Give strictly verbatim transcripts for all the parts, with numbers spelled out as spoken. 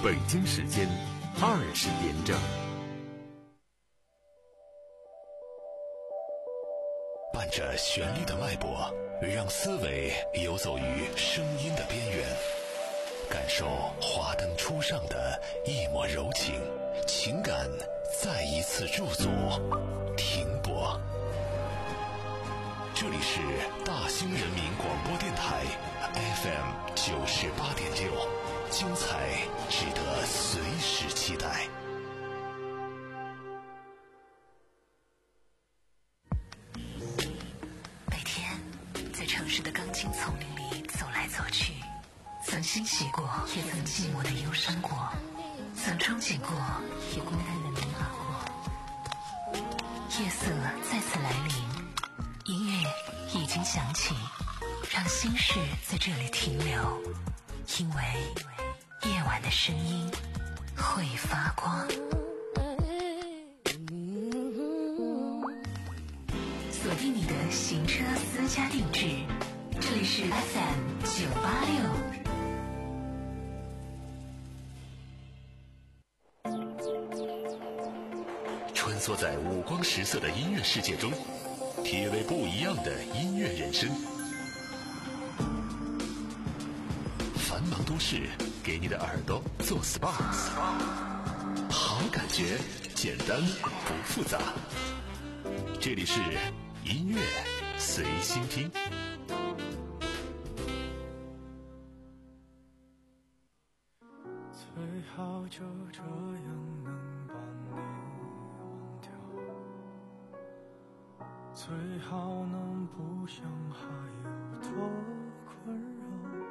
北京时间二十点整。 伴着旋律的脉搏，让思维游走于声音的边缘，感受华灯初上的一抹柔情，情感再一次驻足停泊。这里是大兴人民广播电台 F M 九十八点六，精彩值得随时期待。 每天在城市的钢筋丛林里走来走去，曾欣喜过，也曾寂寞的忧伤过，曾憧憬过，也孤单的迷茫过。夜色再次来临，音乐已经响起，让心事在这里停留，因为夜晚的声音会发光。锁定你的行车私家定制，这里是 F M 九八六。 穿梭在五光十色的音乐世界中，体味不一样的音乐人生。繁忙都市给你的耳朵做 S P A， 好感觉简单不复杂。这里是音乐随心听。 最好就这样能把你忘掉，最好能不想还有多困扰。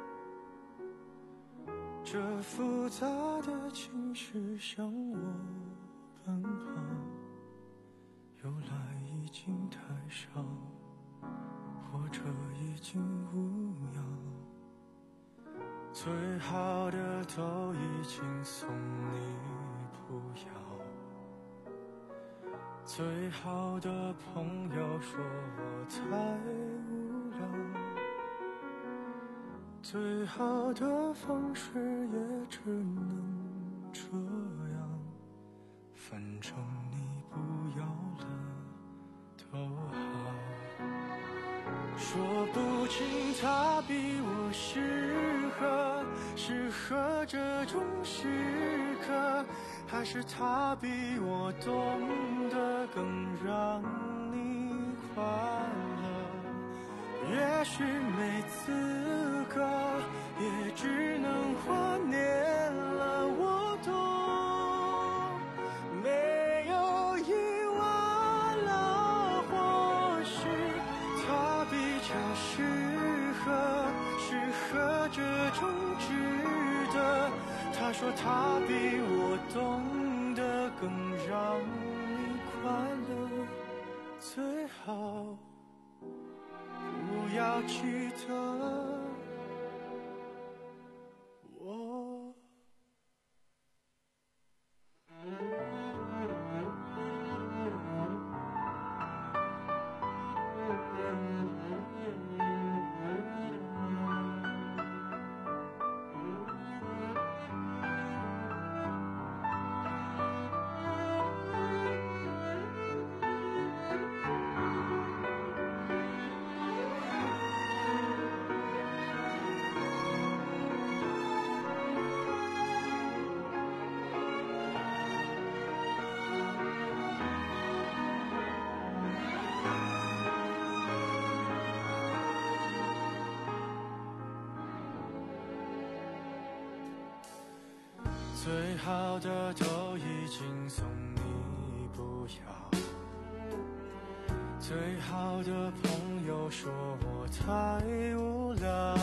这复杂的情绪向我奔跑，由来已经太少，或者已经无恙。最好的都已经送你不要，最好的朋友说我太无聊，最好的方式也只能这样，反正你不要了都好。说不清他比我适合适合这种时刻，还是他比我懂得更让你快乐。也许没资格，也只能怀念了。我懂，没有意外了，或许他比较适合适合这种值得。他说他比我懂得更让你快乐，最好不要记得我。最好的都已经送你不要，最好的朋友说我太无聊，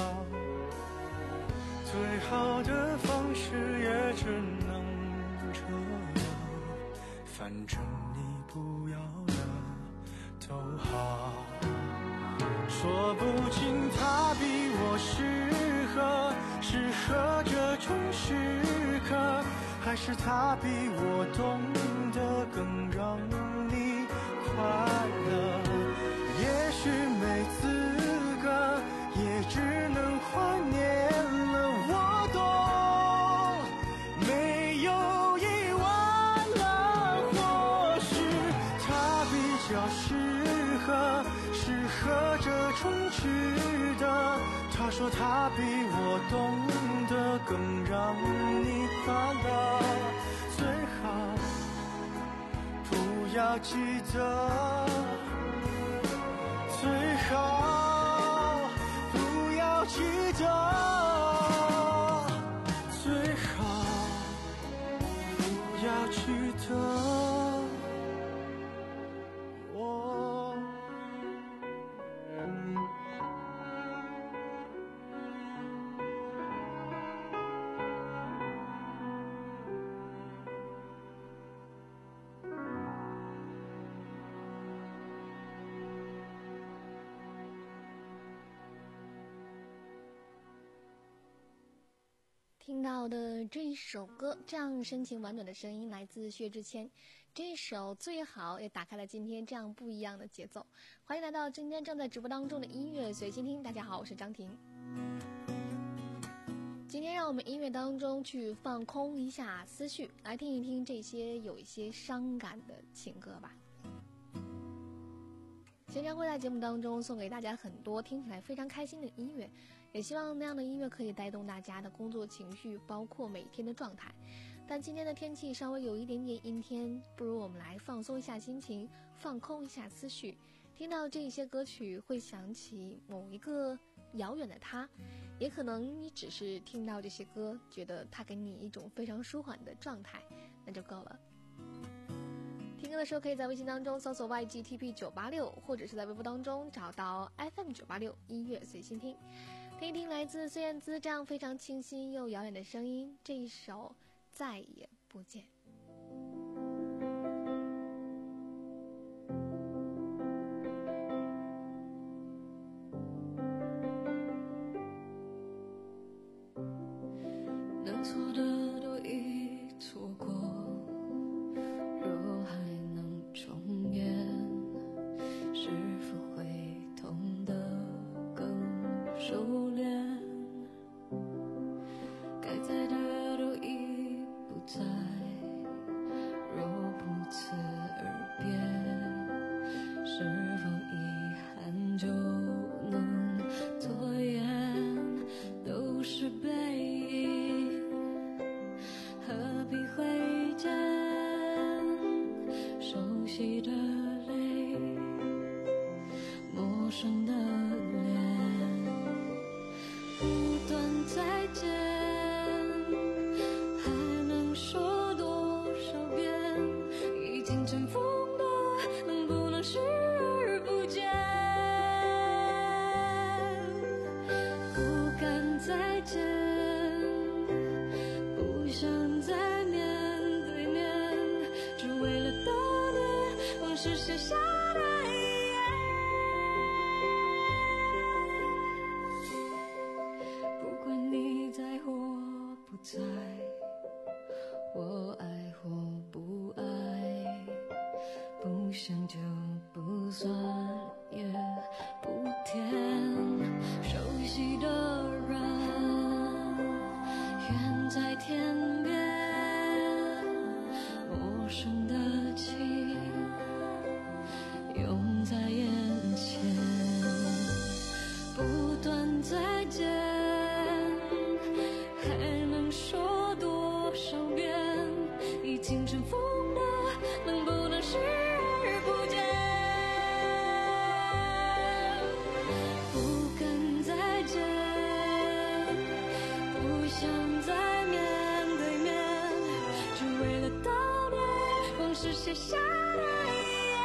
最好的方式也只能这样，反正你不要了都好。说不清他比我适合适合这种时刻，还是他比我懂得更让你快乐。也许没资格，也只能怀念了。我懂，没他比我懂得更让你快乐，最好不要记得，最好不要记得，最好不要记得我。 听到的这一首歌，这样深情婉转的声音来自薛之谦，这一首最好也打开了今天这样不一样的节奏。欢迎来到今天正在直播当中的音乐随心听，大家好，我是张婷。今天让我们音乐当中去放空一下思绪，来听一听这些有一些伤感的情歌吧。经常会在节目当中送给大家很多听起来非常开心的音乐，也希望那样的音乐可以带动大家的工作情绪，包括每天的状态。但今天的天气稍微有一点点阴天，不如我们来放松一下心情，放空一下思绪。听到这些歌曲会想起某一个遥远的他，也可能你只是听到这些歌，觉得它给你一种非常舒缓的状态，那就够了。听歌的时候可以在微信当中搜索 Y G T P 九八六， 或者是在微博当中找到 F M 九八六 音乐随心听，听一听来自孙燕姿这样非常清新又遥远的声音，这一首再也不见。 能错的都已错过，若还能重演，是否会痛得更熟练？该在的都已不在，若不辞而别，是否遗憾就能拖延？都是背影，何必挥剑？熟悉的泪，陌生的脸，不断再见，还能说多少遍？已经尘封的，能不能视而不见？不敢再见，不想再面对面，只为了悼念往事写下的遗言。不管你在或不在，我爱或不爱，不想就不算也不甜。熟悉的人远在天边，陌生的情涌在眼前，不断再见，还能说多少遍？已经尘封的，能不能视而不见？不敢再见，不想再面对面，只为了悼念往事写下的遗言。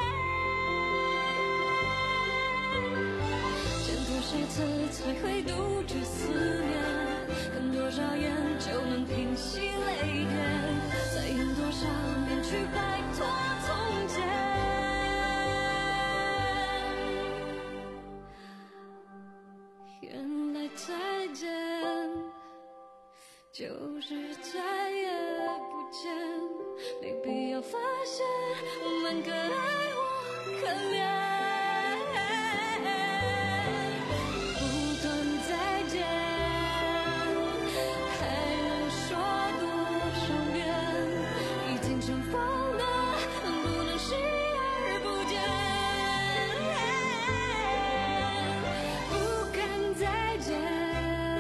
见多少次才会杜绝思念？看多少眼就能平息泪点？再演多少遍去摆脱从前？原来再见就是再也不见，没必要发现我们可爱或可怜。不断再见，还能说多少遍？已经尘封的，不能视而不见。不敢再见，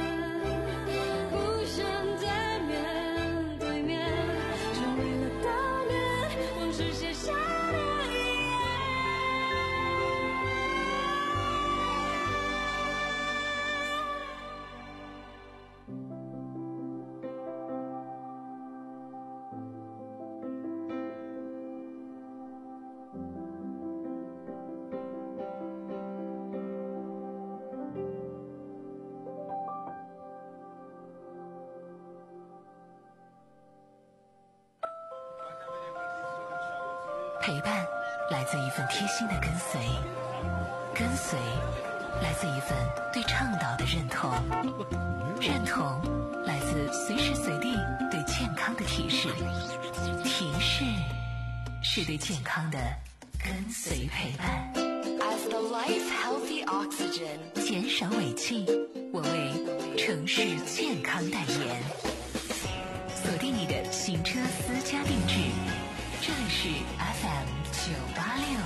陪伴来自一份贴心的跟随，跟随来自一份对倡导的认同，认同来自随时随地对健康的提示，提示是对健康的跟随陪伴。 As the life healthy oxygen， 减少尾气，我为城市健康代言。锁定你的行车私家定制，这里是 F M 九八六。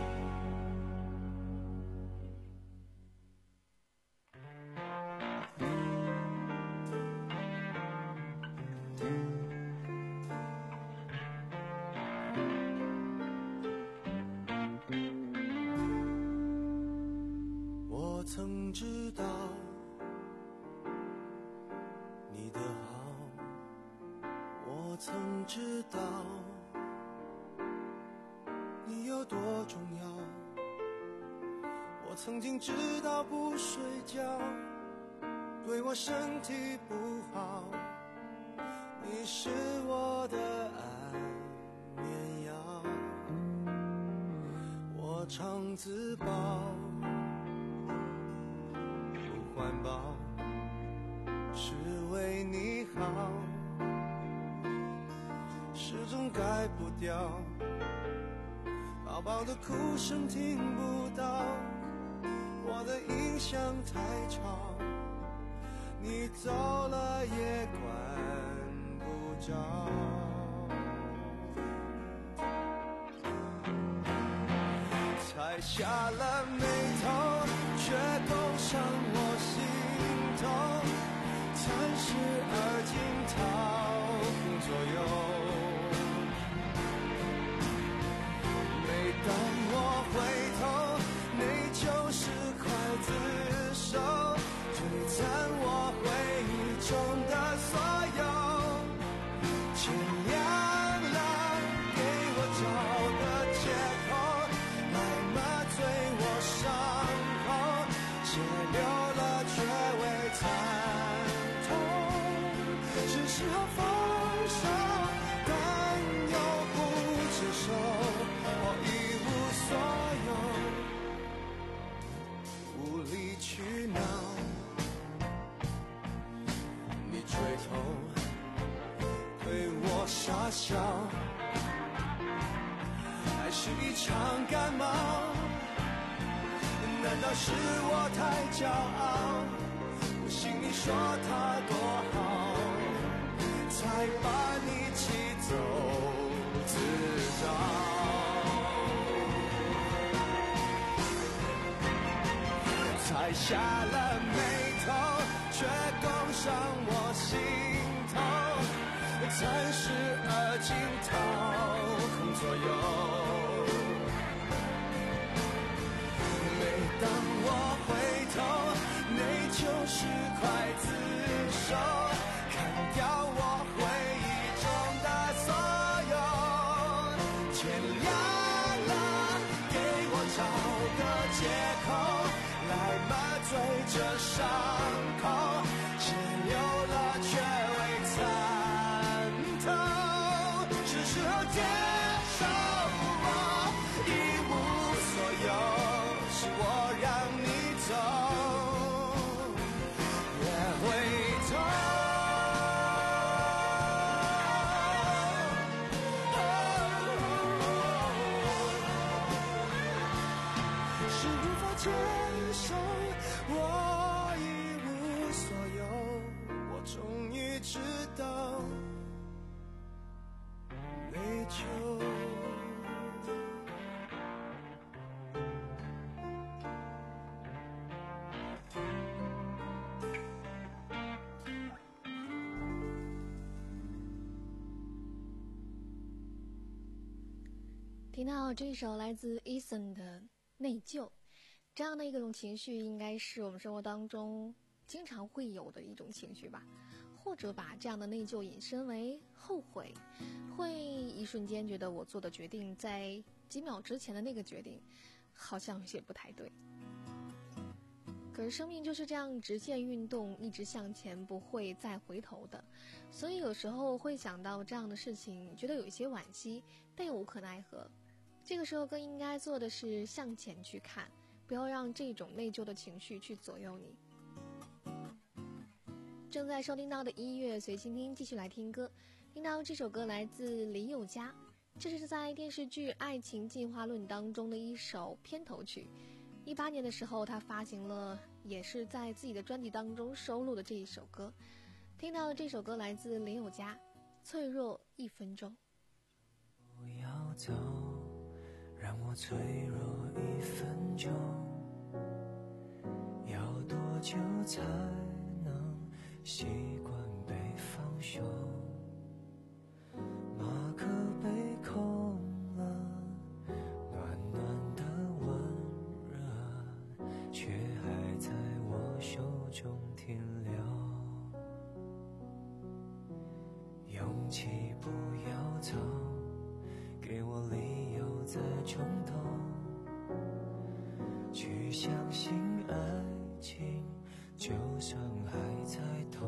我曾知道你的好，我曾知道你有多重要，我曾经知道不睡觉对我身体不好，你是我的安眠药，我常自暴不环保，是为你好，始终改不掉，宝宝的哭声听不到，我的音响太吵，你走了也管不着，才下了眉头，却勾上我心头，暂时而今掏空左右。每当我回头，你就是刽子手，璀璨我回忆中的所有。天亮了，给我找个借口，来麻醉我伤口，血流了却未惨痛，是时候放手，但又不接受，我一无所有，无理取闹，你垂头对我傻笑，还是一场感冒，难道是我太骄傲，不信你说他多好，才把你气走自找，才下了眉头，却勾上我心头，暂时而今掏空左右。每当我回头，你就是刽子手，砍掉我回忆中的所有。天亮了，给我找个借口，来麻醉这伤口，血流了却未惨痛，是时候接受我一无所有，是我让你走，别回头。是无法接受，我一无所有，我终于知道内疚。 听到这首来自 Eason 的内疚，这样的一种情绪应该是我们生活当中经常会有的一种情绪吧，或者把这样的内疚引申为后悔，会一瞬间觉得我做的决定在几秒之前的那个决定好像有些不太对。可是生命就是这样直线运动，一直向前，不会再回头的，所以有时候会想到这样的事情，觉得有一些惋惜，但又无可奈何。 这个时候更应该做的是向前去看，不要让这种内疚的情绪去左右你。正在收听到的音乐随心听，继续来听歌。听到这首歌来自林宥嘉，这是在电视剧《爱情进化论》当中的一首片头曲。一八年的时候他发行了，也是在自己的专辑当中收录的这一首歌。听到这首歌来自林宥嘉，脆弱一分钟。 不要走，让我脆弱一分钟，要多久才能习惯被放手？马克杯空了，暖暖的温热却还在我手中停留。勇气不要走，给我理由再冲动，去相信爱情就算还在痛。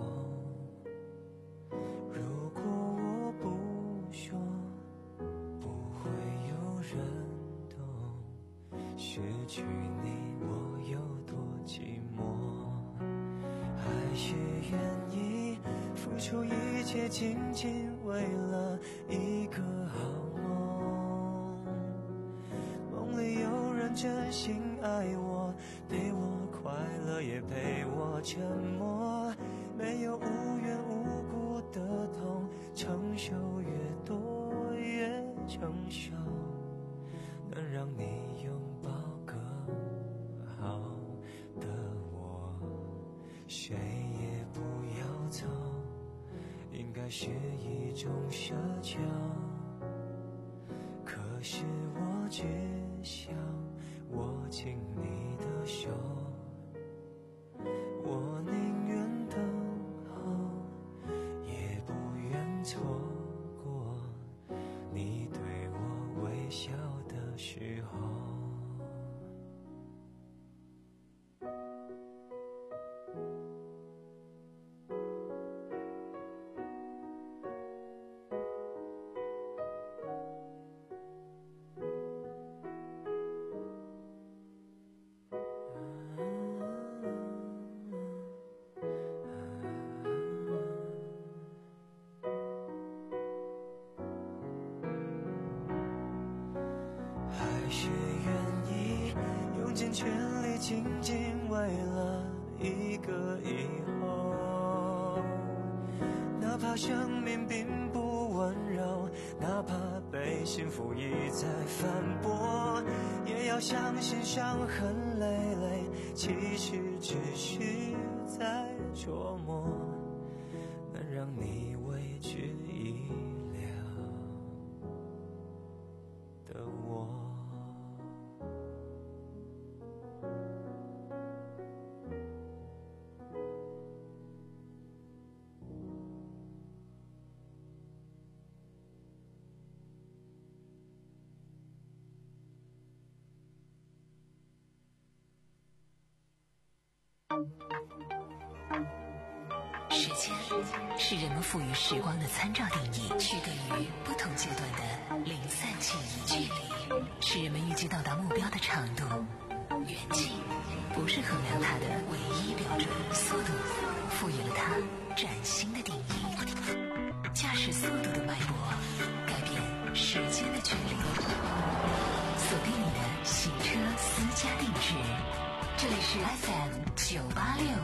如果我不说，不会有人懂，失去你我有多寂寞。还是愿意付出一切，仅仅为了一个好梦。梦里有人真心爱我，陪我快乐也陪我沉默，没有无缘无故的痛，承受越多越成熟，能让你拥抱更好的我。谁也不要走，应该是一种奢求，可是我只想握紧你的手，我宁愿等候，也不愿错过你对我微笑的时候。还是愿意用尽全力，仅仅为了一个以后。哪怕生命并不温柔，哪怕被幸福一再反驳，也要相信伤痕累累，其实只是在琢磨，能让你为之一了的我。 时间是人们赋予时光的参照定义，区隔于不同阶段的零散记忆。距离是人们预计到达目标的长度，远近不是衡量它的唯一标准。速度赋予了它崭新的定义，驾驶速度的脉搏改变时间的距离。锁定你的行车私家定制，这里是 F M 九八六。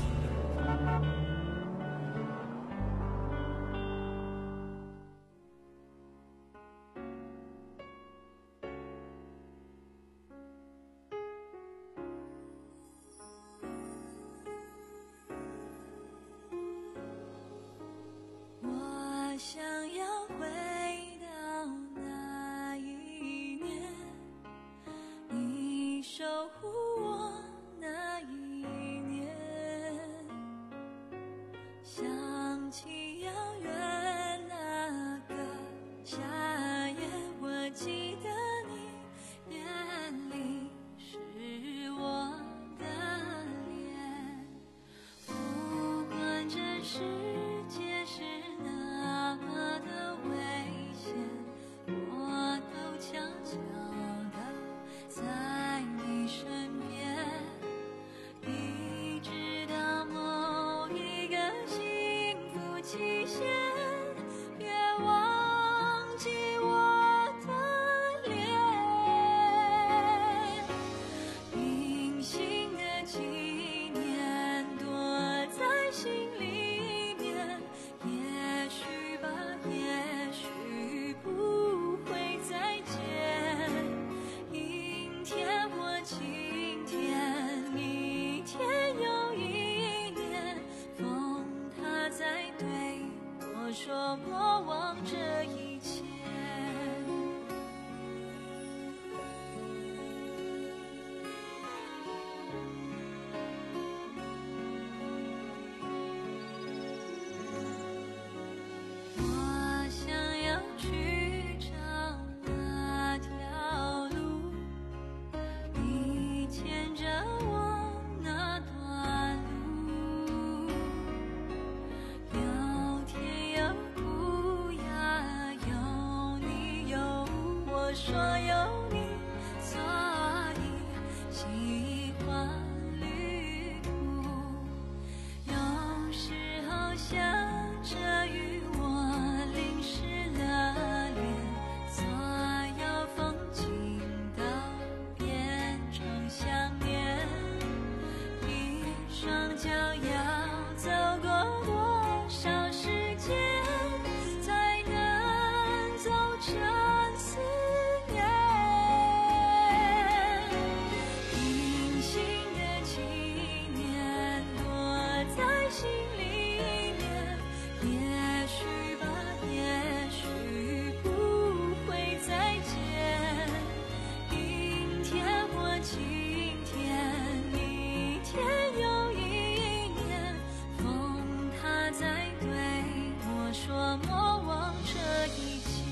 我想要回到那一年，你守护我那一年， 忘记我的脸，隐形的纪念躲在心里面，也许吧，也许不会再见。阴天或晴天，一天又一年，风它在对我说莫忘这一切。我想要去找那条路，你牵着我那段路，有甜有苦呀，有你有我，说有你，所以喜欢旅途。有时候想着与我淋湿了脸，所有风景都变成想念。一双脚要走过多少时间，才能走成思念？隐形的纪念躲在心里面，也许吧，也许不会再见。阴天或晴天，一天又一年，风它在对我说莫忘这一切。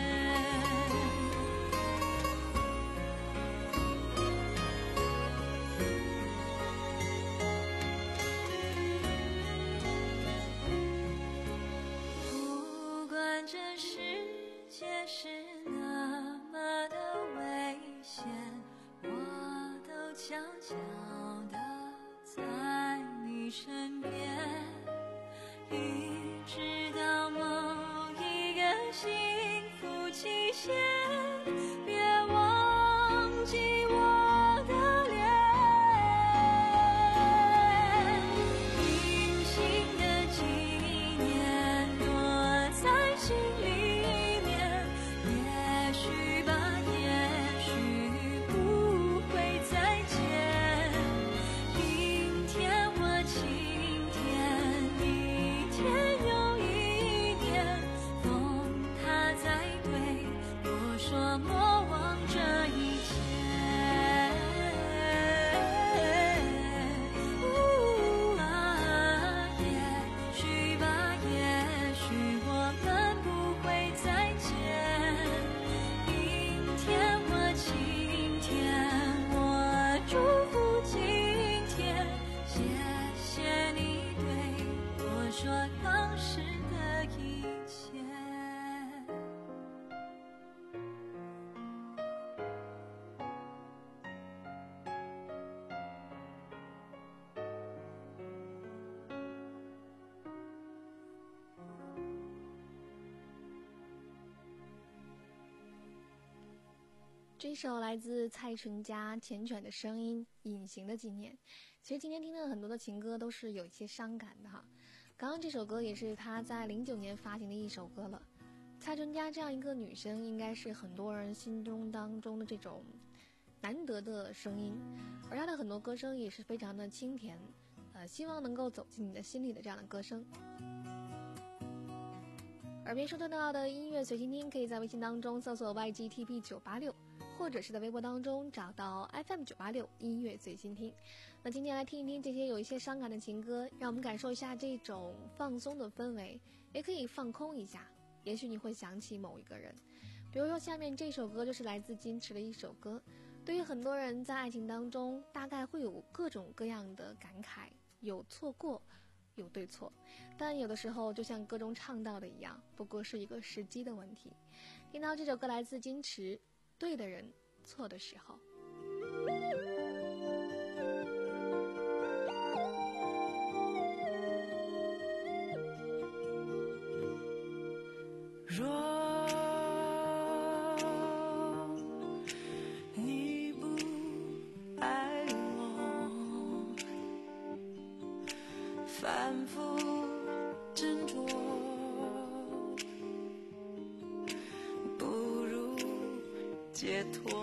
不管这世界是那么的危险，我都悄悄地在你身边，一直到某一个幸福期限，别忘记我的脸。隐形的纪念躲在心里面，也许吧，也许不会再见。阴天或晴天，一天又一年，风它在对我说莫忘这一切。呜啊，也许吧，也许我们不会再见。阴天或晴天，我祝福今天，谢谢你对我说当时的一切。 这首来自蔡淳佳缱绻的声音，隐形的纪念。其实今天听的很多的情歌都是有一些伤感的哈。刚刚这首歌也是她在零九年发行的一首歌了。蔡淳佳这样一个女生，应该是很多人心中当中的这种难得的声音，而她的很多歌声也是非常的清甜，呃，希望能够走进你的心里的这样的歌声。耳边收听到的音乐随心听，可以在微信当中搜索 Y G T P 九八六，或者是在微博当中找到 F M 九八六音乐随心听。那今天来听一听这些有一些伤感的情歌，让我们感受一下这种放松的氛围，也可以放空一下，也许你会想起某一个人。比如说下面这首歌就是来自金池的一首歌，对于很多人在爱情当中大概会有各种各样的感慨，有错过有对错，但有的时候就像歌中唱到的一样，不过是一个时机的问题。听到这首歌来自金池，对的人错的时候。 若你不爱我，反复执着，不如解脱。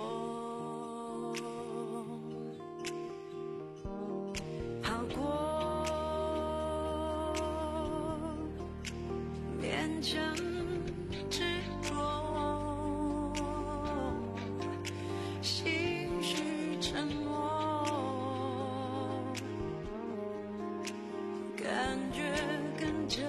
好过勉强执着，心绪沉默，感觉更折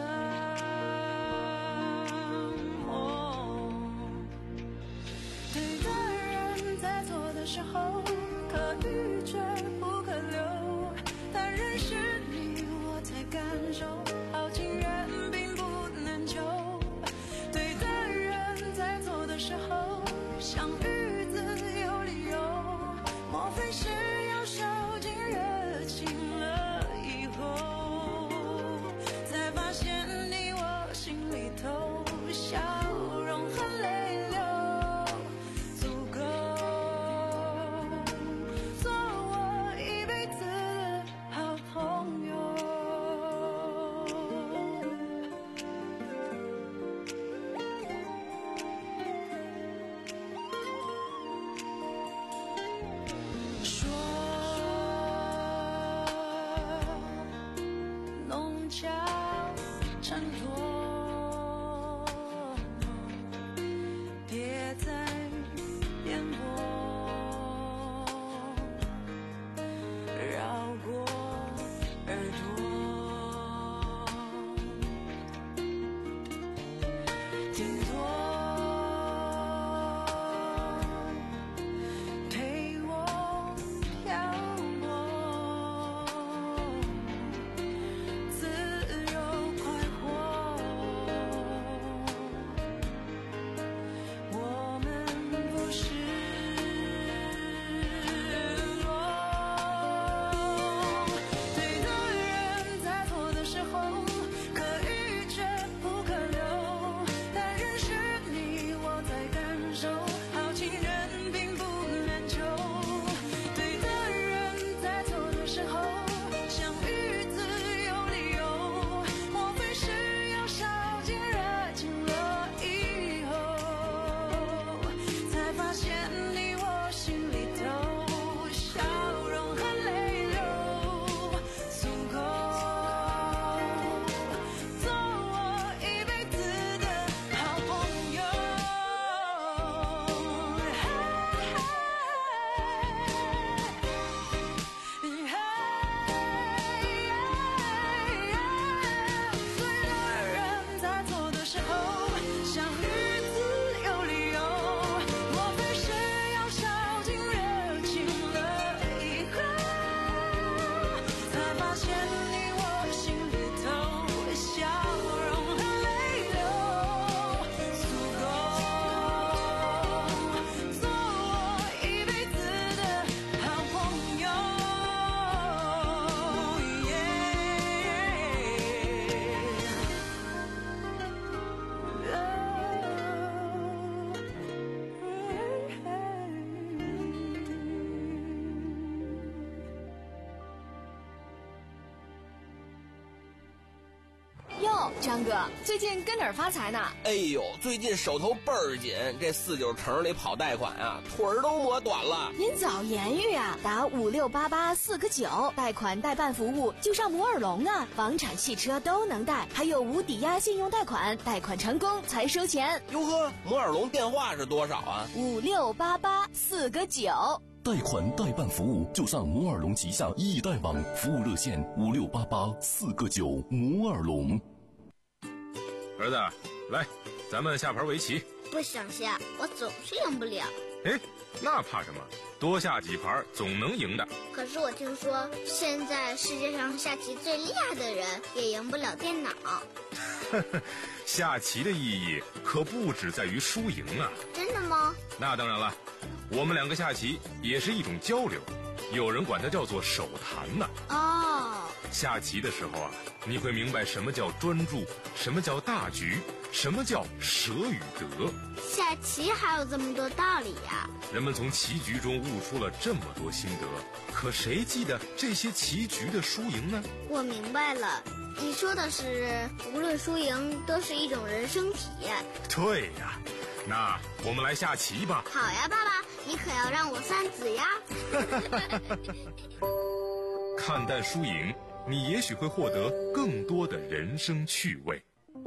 磨。对的人在错的时候，可遇却不可留，但认识你我才感受，好情人并不能求。对的人在错的时候，相遇自有理由，莫非是要烧尽热情了以后，才发现你我心里头笑容和泪流足够做我一辈子的好朋友。说弄巧成拙，别再辩驳，绕过耳朵，顶多陪我漂泊，自由快活。我们不是落，对的人在错的时候，可遇却不可留，但认识你我才感受，好情人并不难求。对的人在错的时候，相遇自有理由，莫非是要烧尽热情了以后，才发现你我心里头笑容和泪流足够做我一辈子的好朋友。对的人在错的时候，相遇自有理由，莫非是要烧尽热情了以后，才发现你我心里头笑容和泪流足够做我一辈子的好朋友。 哟，张哥，最近跟哪儿发财呢？ 哎呦，最近手头倍儿紧，这四九城里跑贷款啊，腿儿都磨短了。 您早言语啊，打五六八八四个九，贷款代办服务就上摩尔龙啊，房产、汽车都能贷，还有无抵押信用贷款，贷款成功才收钱。 哟呵，摩尔龙电话是多少啊？ 五六八八四个九。 贷款代办服务就上摩尔龙旗下易贷网，服务热线五六八八四个九。摩尔龙。 儿子，来，咱们下盘围棋。 不想下，我总是赢不了。 哎，那怕什么？多下几盘总能赢的。 可是我听说，现在世界上下棋最厉害的人也赢不了电脑。 下棋的意义可不只在于输赢啊。 真的吗？ 那当然了，我们两个下棋也是一种交流，有人管它叫做手谈呢。 哦， 下棋的时候啊，你会明白什么叫专注，什么叫大局，什么叫舍与得。 下棋还有这么多道理呀！ 人们从棋局中悟出了这么多心得，可谁记得这些棋局的输赢呢？ 我明白了，你说的是无论输赢都是一种人生体验。 对呀，那我们来下棋吧。 好呀，爸爸，你可要让我三子呀。 看淡输赢，你也许会获得更多的人生趣味。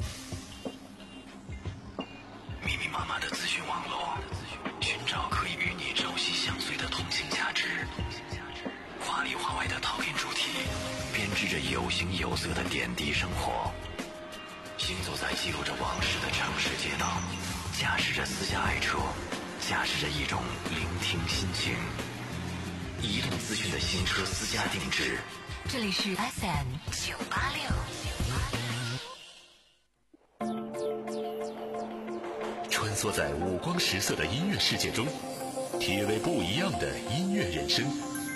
密密麻麻的资讯网络，寻找可以与你朝夕相随的通信价值。华里华外的陶片主题，编织着有形有色的点滴生活。行走在记录着往事的城市街道，驾驶着私家爱车，驾驶着一种聆听心情。移动资讯的新车私家定制， 这里是 F M 九八六。 穿梭在五光十色的音乐世界中，体味不一样的音乐人生。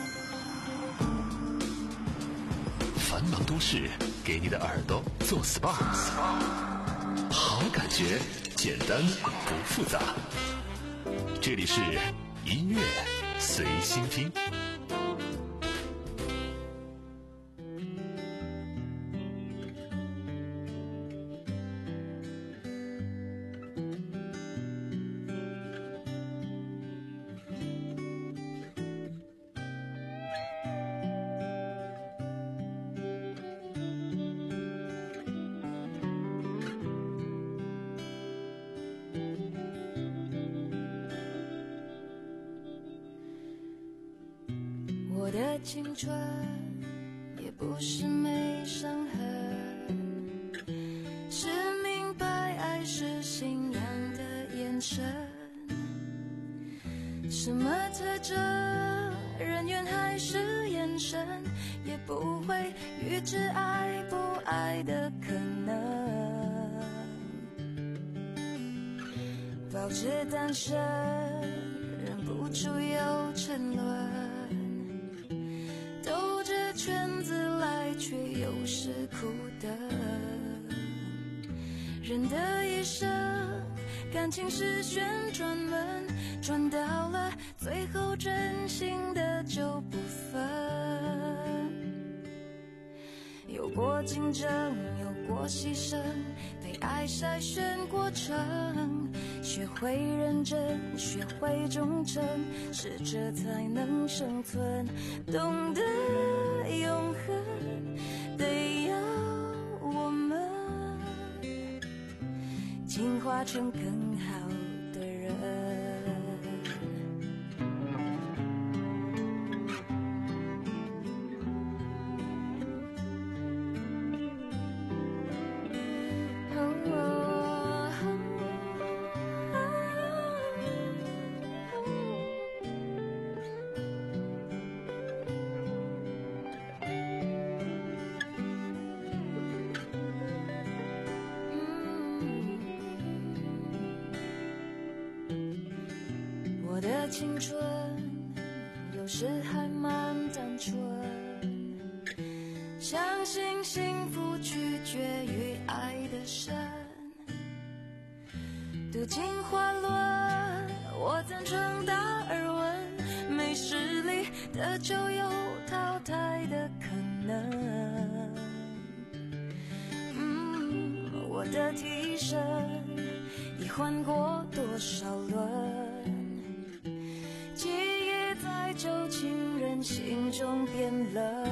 繁忙都市给你的耳朵做 S P A， 好感觉，简单不复杂。这里是音乐随心听。 我的青春也不是没伤痕，是明白爱是信仰的眼神。什么特征，人缘还是眼神，也不会预知爱不爱的可能。保持单身，忍不住又沉沦，兜着圈子来，却又是苦的。人的一生，感情是旋转门，转到了最后，真心的就不分。有过竞争，有过牺牲，被爱筛选过程，学会认真，学会忠诚，适者才能生存。懂得永恒，得要我们进化成更好的人。我的青春有时还蛮单纯，相信幸福取决于爱的深。读进花轮，我赞成达尔文，没实力的就有淘汰的可能。嗯，我的替身已换过多少轮，记忆在旧情人心中变冷。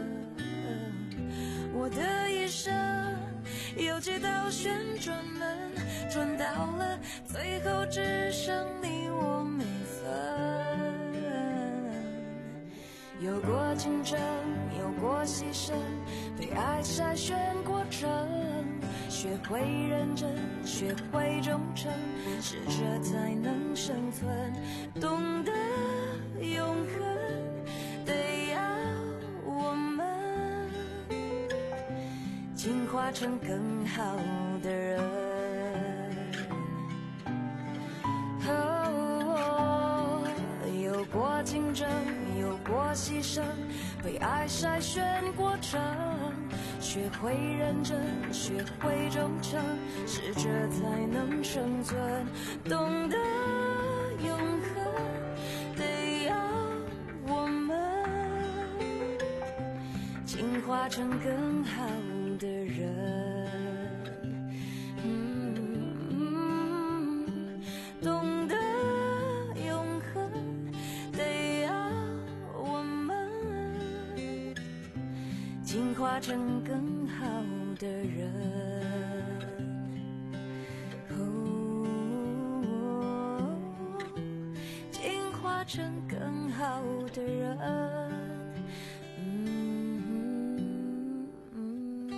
我的一生有几道旋转门，转到了最后，只剩你我没分。有过竞争，有过牺牲，被爱筛选过程，学会认真，学会忠诚，适者才能生存。懂得永恒，得要我们进化成更好的人。哦，有过竞争，有过牺牲，被爱筛选过程， 学会认真，学会忠诚，适者才能生存。懂得永恒，得要我们进化成更好的人。嗯，懂得永恒，得要我们进化成更好的人。进化成更好的人。嗯嗯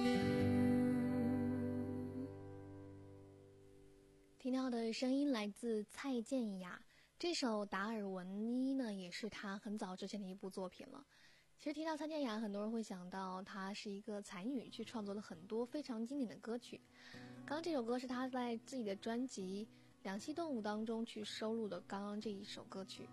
听到的声音来自蔡健雅，这首《达尔文一》呢，也是她很早之前的一部作品了。其实提到蔡健雅，很多人会想到她是一个才女，去创作了很多非常经典的歌曲。刚刚这首歌是她在自己的专辑《两栖动物》当中去收录的刚刚这一首歌曲，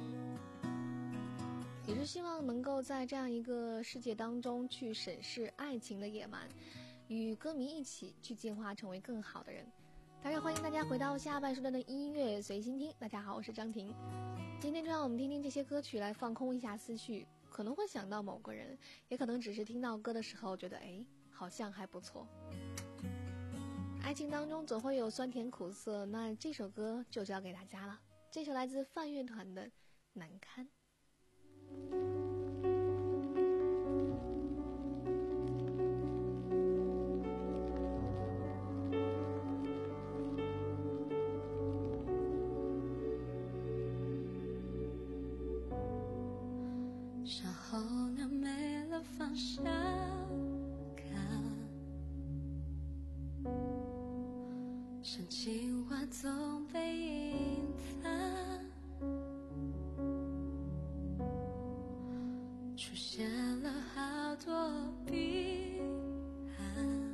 也是希望能够在这样一个世界当中去审视爱情的野蛮，与歌迷一起去进化成为更好的人。当然欢迎大家回到下半时段的音乐随心听。大家好，我是张婷，今天就让我们听听这些歌曲来放空一下思绪，可能会想到某个人，也可能只是听到歌的时候觉得哎，好像还不错。爱情当中总会有酸甜苦涩，那这首歌就交给大家了。这首来自范乐团的《难堪》。 身后那没了方向感，深情话总被隐藏，出现了好多遗憾，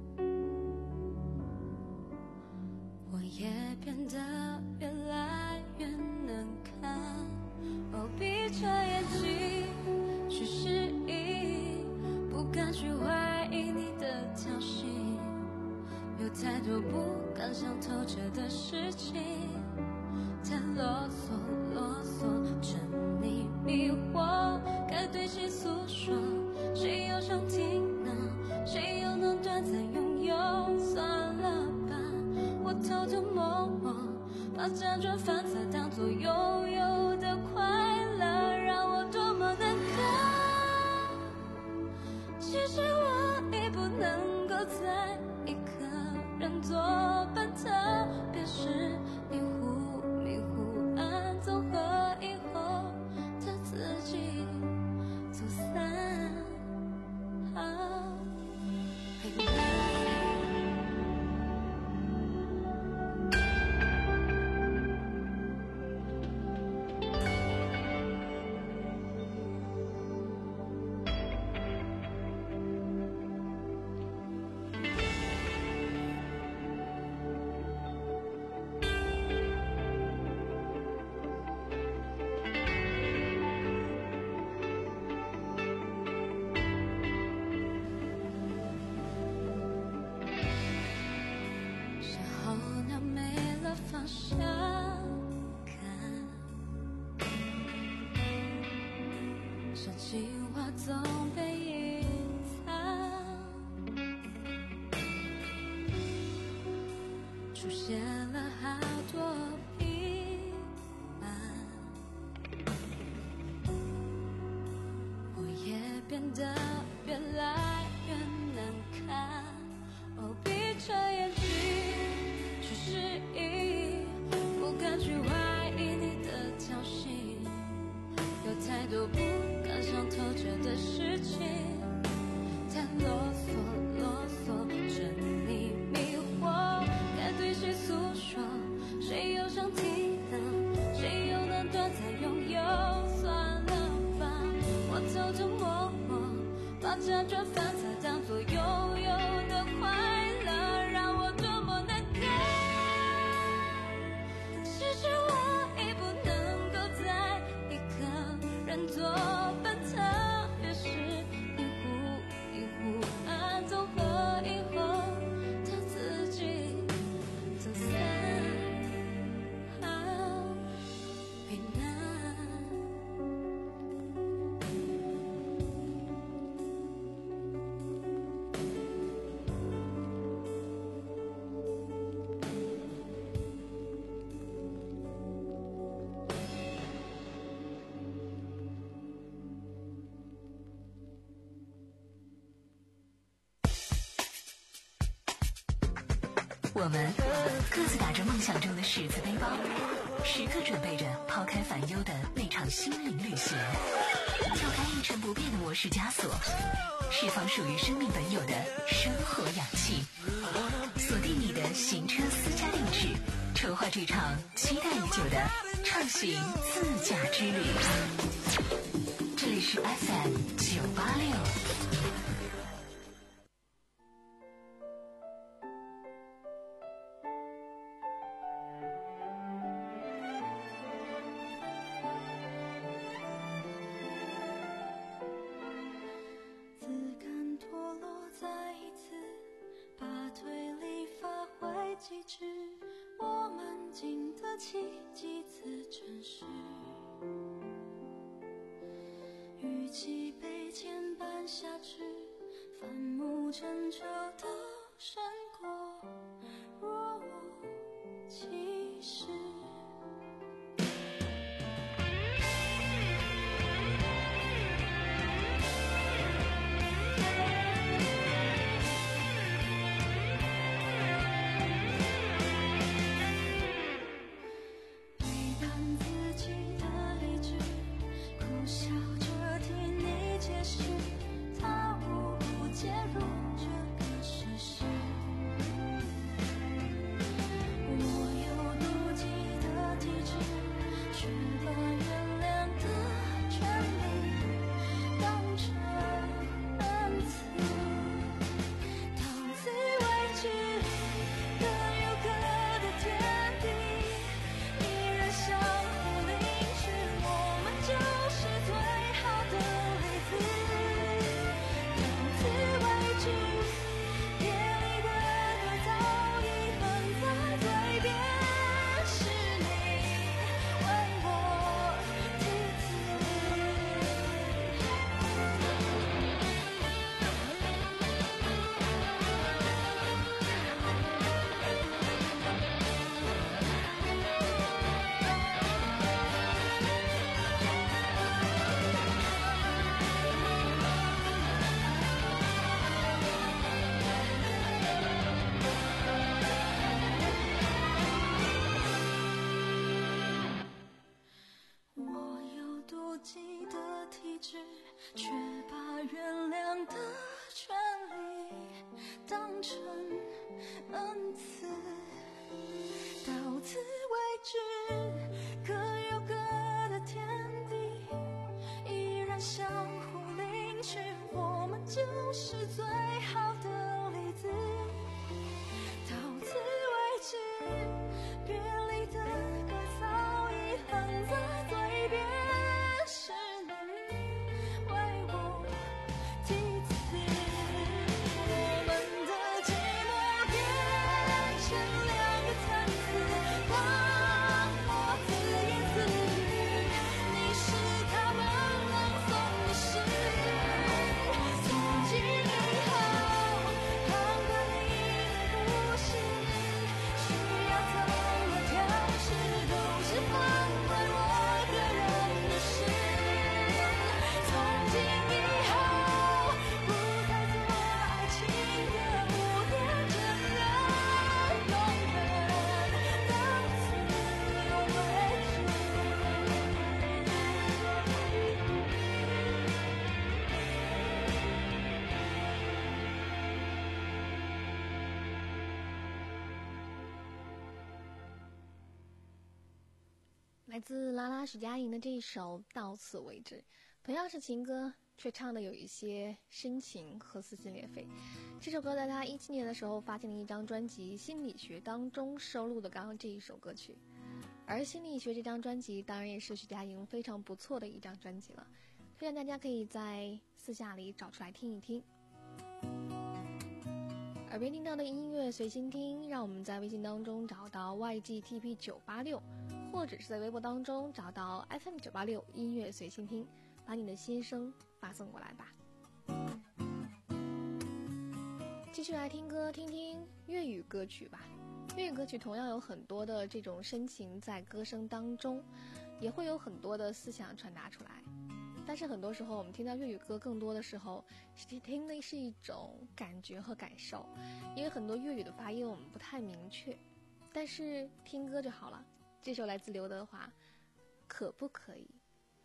我也变得越来越难看。哦，闭着眼睛去适应，不敢去怀疑你的挑衅，有太多不敢想透彻的事情，太啰嗦啰嗦，沉溺迷惑，该对谁诉说？谁又想听呢？谁又能短暂拥有？算了吧，我偷偷摸摸，把辗转反侧当作拥有的快乐，让我多么难堪。其实我已不能够再一个人作伴，特别是迷糊迷糊暗综合以后的自己走散。啊方向感，深情话总被隐藏，出现了好多遗憾，我也变得越来越难看。哦，闭着眼睛去适应，不敢去怀疑你的挑衅，有太多不敢想透彻的事我们各自打着梦想中的十字背包，时刻准备着抛开烦忧的那场心灵旅行，跳开一成不变的模式枷锁，释放属于生命本有的生活氧气，锁定你的行车私家定制，筹划这场期待已久的畅行自驾之旅。这里是 F M 九八六。 我们经得起几次尘世，与其被牵绊下去，反目成仇都胜过若无其事。却把原谅的权利当成恩赐，到此为止，各有各的天地，依然相互领取，我们就是最好的例子。到此为止，别离的歌早已哼在嘴边，是来自拉拉许佳莹的这一首《到此为止》，同样是情歌，却唱的有一些深情和撕心裂肺。这首歌在他一七年的时候发行了一张专辑《心理学》当中收录的刚刚这一首歌曲，而《心理学》这张专辑当然也是许佳莹非常不错的一张专辑了，推荐大家可以在私下里找出来听一听。耳边听到的音乐随心听，让我们在微信当中找到 Y G T P 九八六，或者是在微博当中找到 F M 九八六音乐随心听，把你的心声发送过来吧。继续来听歌，听听粤语歌曲吧。粤语歌曲同样有很多的这种深情在歌声当中，也会有很多的思想传达出来。 但是很多时候我们听到粤语歌更多的时候是听的是一种感觉和感受，因为很多粤语的发音我们不太明确，但是听歌就好了。这首来自刘德华，可不可以？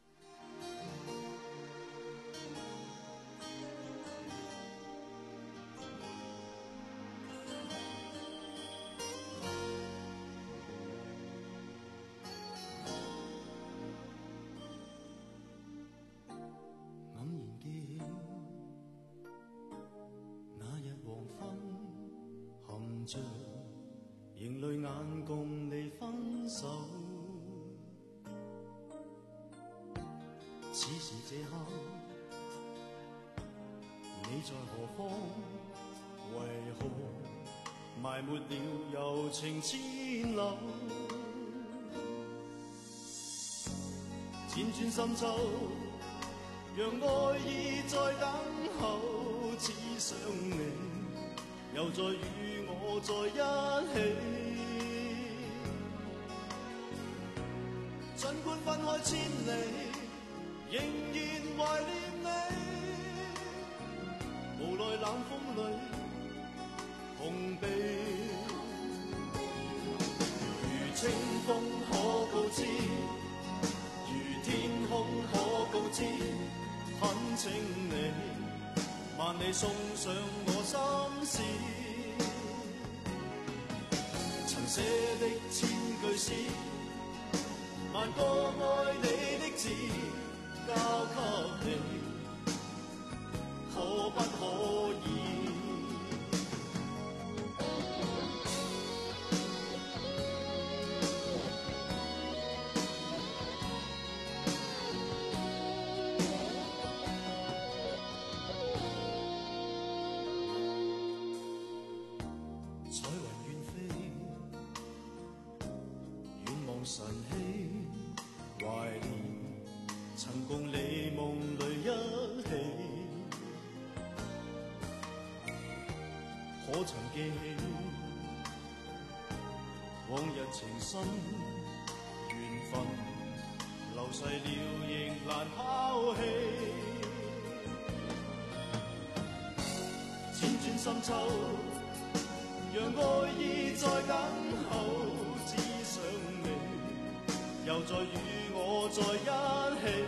仍淚眼共你分手，此時這刻你在何方？為何埋沒了柔情千縷？輾轉深秋，讓愛意在等候，只想你又再與我在一起，儘管分開千里，仍然懷念你。無奈冷風裏碰壁，如清風可告知，如天空可告知，懇請你萬里送上我心事。寫的千句詩，萬個愛你的字，交給你，可不可以？晨曦懷念曾共你夢裏一起，可曾記起往日情深緣分，流逝了仍難拋棄。輾轉深秋，讓愛意在等候，只想你又再與我在一起，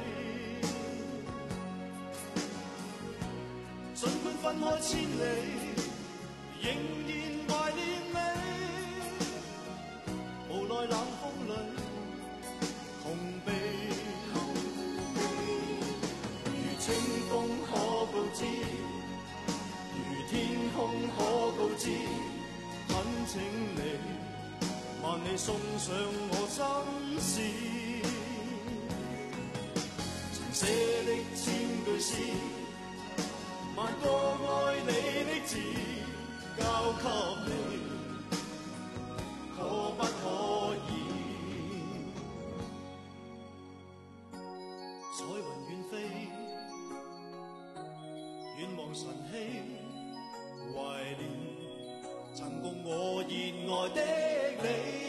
儘管分開千里，仍然懷念你。無奈冷風裏碰壁，如清風可告知，如天空可告知，懇請你萬里送上我心事，曾寫的千句詩，萬個愛你的字，交給你，可不可以？彩雲遠飛，遠望晨曦，懷念曾共我熱愛的你。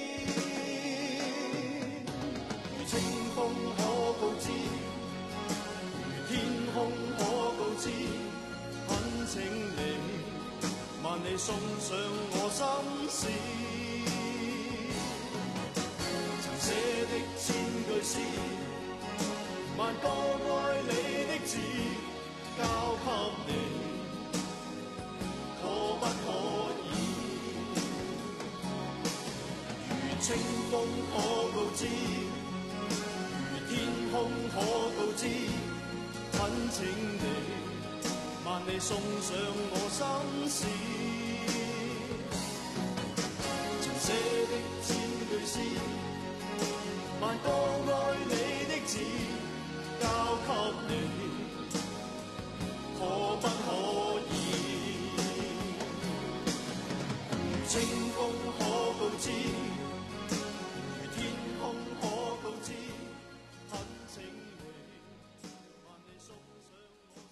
如清風可告知，如天空可告知，懇請你萬里送上我心事。曾寫的千句詩，萬個愛你的字，交給你，可不可以？如清風可告知，如天空可告知，懇請你萬里送上我心事。曾寫的千句詩，萬個愛你的字，交給你，可不可以？如清風可告知，如天空可告知，懇請你萬里送上我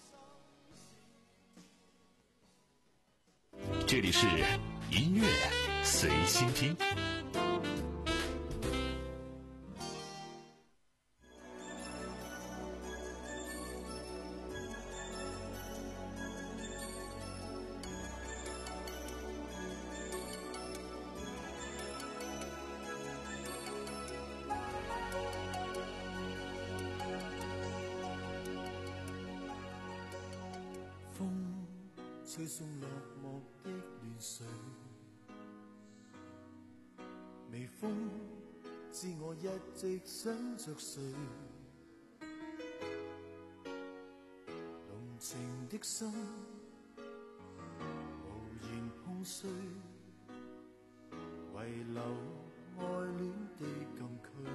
心事。 这里是音乐随心听。 吹送落寞的亂水，微風知我一直想着誰，濃情的心無言碰碎，遺留愛戀的禁區，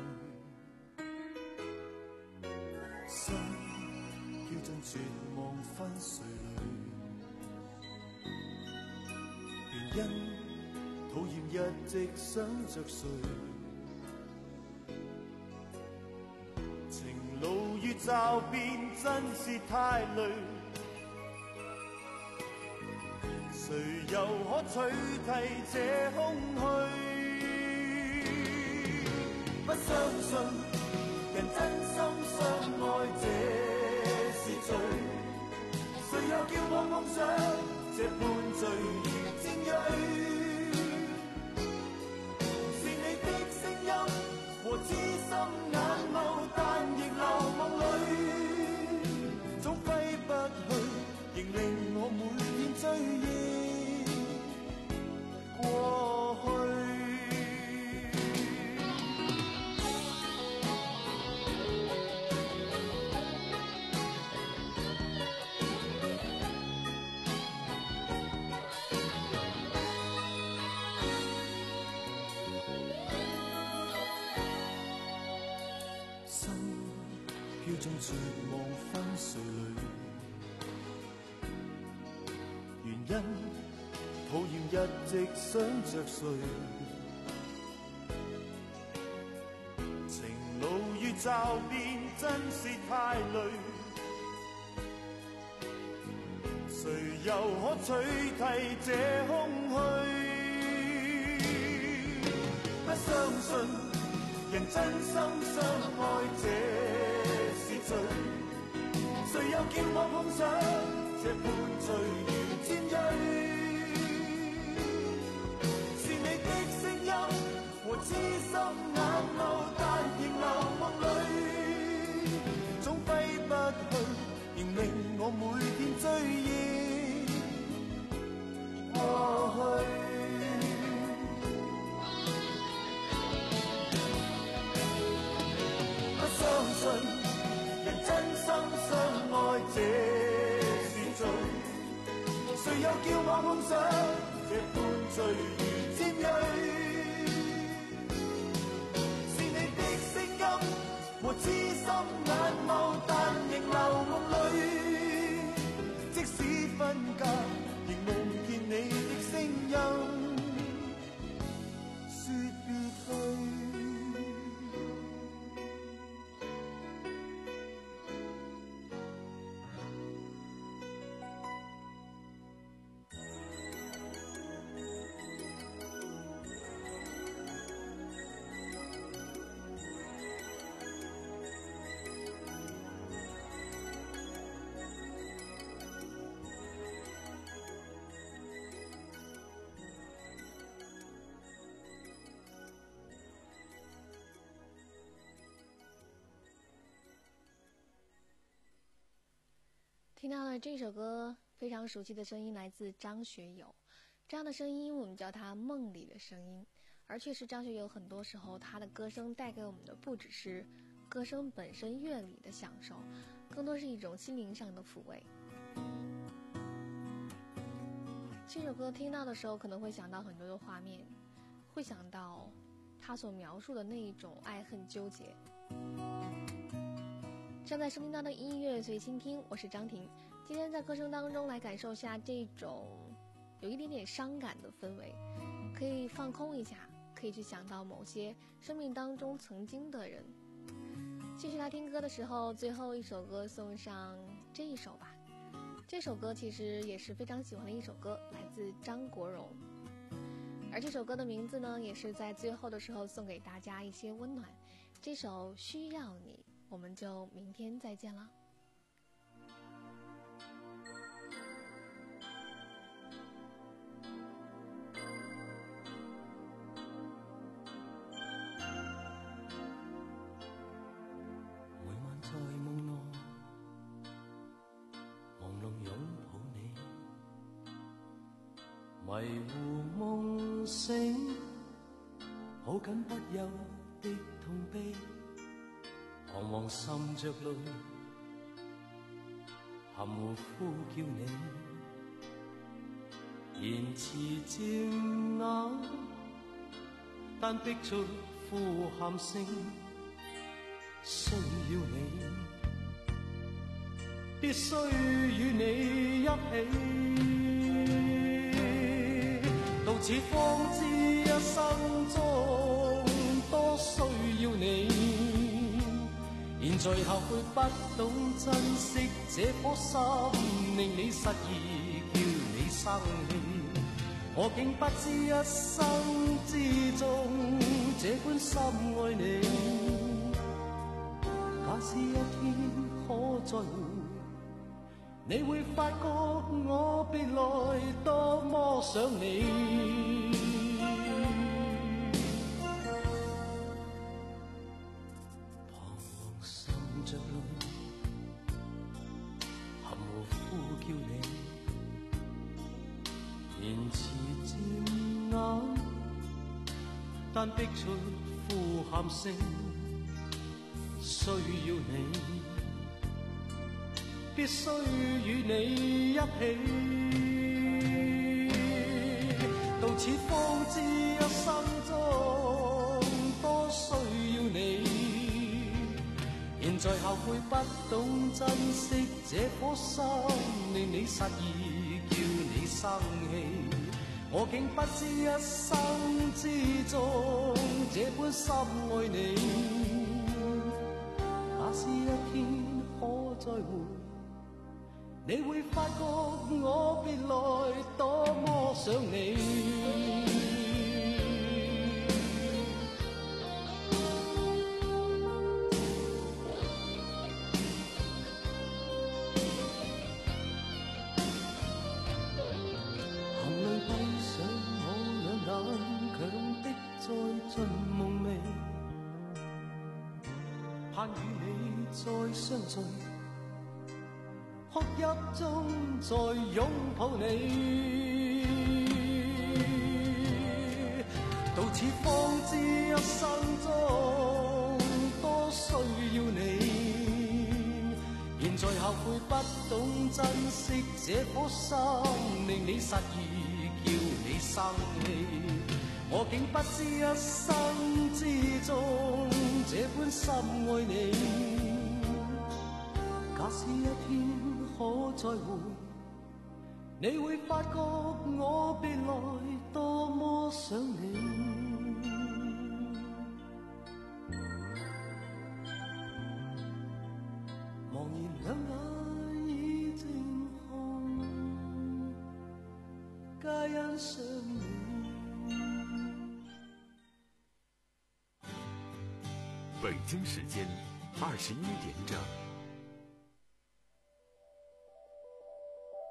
心飄進絕望分水裏，原因討厭一直想着誰，情路越驟變真是太累，誰又可取替這空虛？不相信人真心相愛這是罪，誰又叫我夢想這般醉如尖銳？是你的聲音和痴心眼眸，但亦流夢裏，總揮不去，仍令我每天追憶過去。飄進絕望分水裏，原因討厭一直想着誰，情路越驟變真是太累，誰又可取替這空虛？不相信人真心相愛這誰又叫我碰上這般醉如尖銳？是你的聲音和痴心眼眸，但仍流夢裏，總揮不去，仍令我每天追憶過去。不相信真心相愛這是罪，誰又叫我夢想這般醉如尖銳？是你的聲音和痴心眼眸，但仍流夢裏，即使分隔，仍夢見你的聲音，說別去。 听到了这首歌，非常熟悉的声音来自张学友。这样的声音我们叫它梦里的声音，而确实张学友很多时候他的歌声带给我们的不只是歌声本身乐理的享受，更多是一种心灵上的抚慰。这首歌听到的时候可能会想到很多的画面，会想到他所描述的那一种爱恨纠结。正在收听到的音乐随倾听，我是张婷。今天在歌声当中来感受下这种有一点点伤感的氛围，可以放空一下，可以去想到某些生命当中曾经的人。继续来听歌的时候，最后一首歌送上这一首吧。这首歌其实也是非常喜欢的一首歌，来自张国荣。而这首歌的名字呢，也是在最后的时候送给大家一些温暖。这首《需要你》，我们就明天再见了。 每晚在夢內，朦朧擁抱你， 迷糊夢醒，抱緊不休的痛悲，彷徨滲着淚，含糊呼叫你，言辭漸冷，但逼出呼喊聲，需要你，必須與你一起。到此方知一生中多需要你，現在後悔不懂珍惜這顆心，令你失意叫你生氣，我竟不知一生之中這般深愛你。假使一天可再會，你會發覺我別來多麼想你。彷徨滲着淚，含糊呼叫你，言辭漸冷，但逼出呼喊聲，需要你，必須與你一起。到此方知一生中多需要你，現在後悔不懂珍惜這顆心，令你失意叫你生氣，我竟不知一生之中這般深愛你。假使一天可再會，你會發覺我別來多麼想你。含淚閉上我兩眼，強的再進夢寐，盼與你再相聚，哭泣中再擁抱你。到此方知一生中多需要你，現在後悔不懂珍惜這顆心，令你失意叫你生氣，我竟不知一生之中這般深愛你。假使一天可再會，你會發覺我別來多麼想你。茫然兩眼已靜紅，皆因想你。 北京時間二十一點整。